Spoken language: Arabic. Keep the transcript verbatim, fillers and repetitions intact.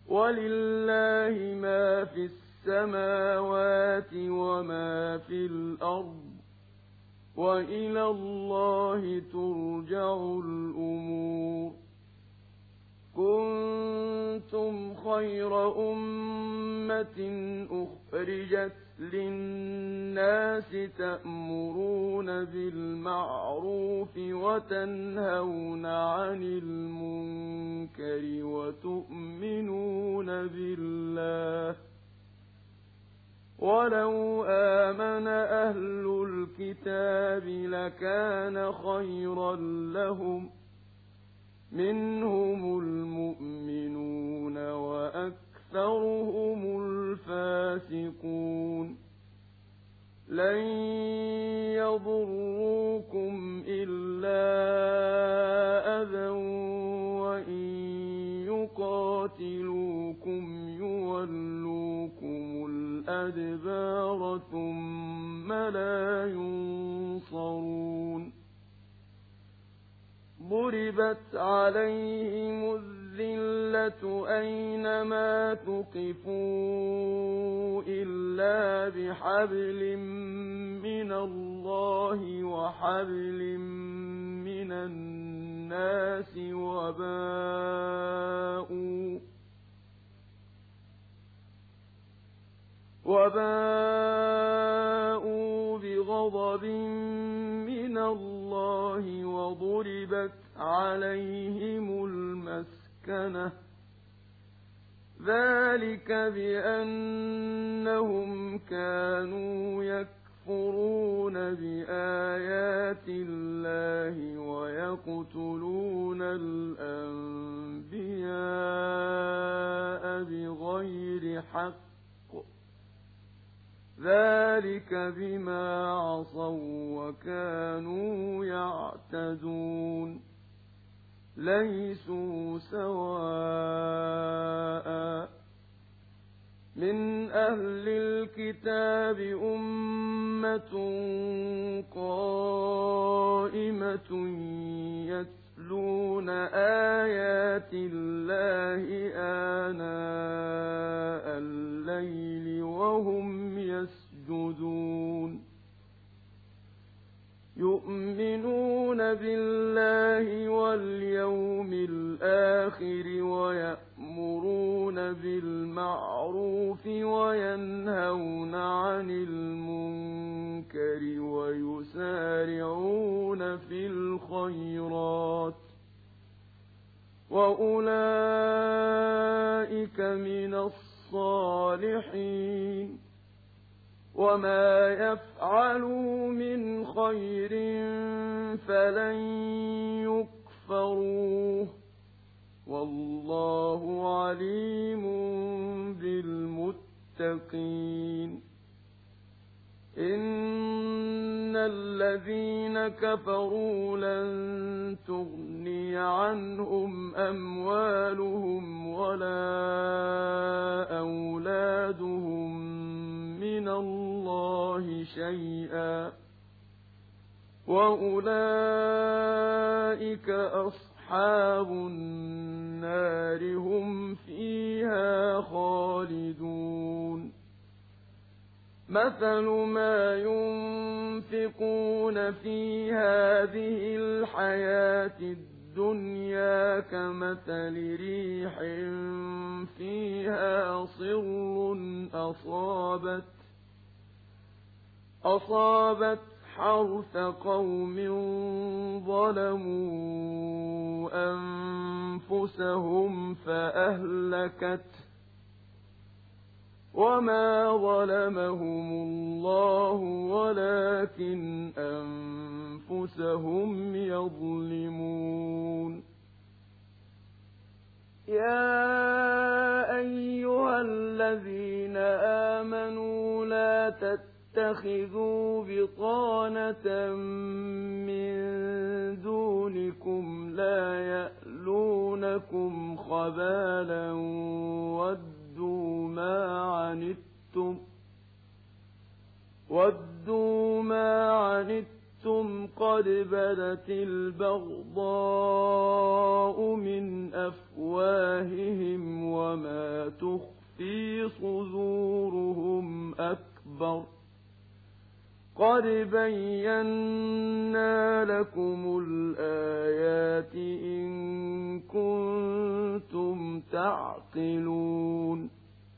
ولله ما في السماوات وما في الأرض وإلى الله ترجع الأمور. كنتم خير أمة أخرجت للناس تأمرون بالمعروف وتنهون عن المنكر وتؤمنون بالله. ولو آمن أهل الكتاب لكان خيرا لهم منهم المؤمنون وأكثرهم الفاسقون. لن يضروكم إلا أذى وإن يقاتلوكم يولوكم الأدبار ثم لا ينصرون. ضربت عليهم الذلة أينما تقفوا إلا بحبل من الله وحبل من الناس وباءوا وباءوا بغضب من الله وضربت عليهم المسكنة. ذلك بأنهم كانوا يكفرون بآيات الله ويقتلون الأنبياء بغير حق. ذلك بما عصوا وكانوا يعتدون. ليسوا سواء من أهل الكتاب أمة قائمة يتلون آيات الله آناء الليل وهم يسجدون. يؤمنون بالله واليوم الآخر ويأمرون بالمعروف وينهون عن المنكر ويسارعون في الخيرات وأولئك من الصالحين. وما يفعلوا من خير فلن يكفروه والله عليم بالمتقين. إن الذين كفروا لن تغني عنهم أموالهم ولا أولادهم من الله شيئا وأولئك أصحاب النار هم فيها خالدون. مثل ما ينفقون في هذه الحياة الدنيا كمثل ريح فيها صر أصابت أصابت حرث قوم ظلموا أنفسهم فأهلكت وما ظلمهم الله ولكن أنفسهم يظلمون. يا أيها الذين آمنوا لا تتخذوا بطانة من دونكم لا يألونكم خبالا ودوا ما عنتم ودوا ما عنتم قد بدت البغضاء من أفواههم وما تخفي صدورهم أكبر قد بينا لكم الآيات إن كنتم تعقلون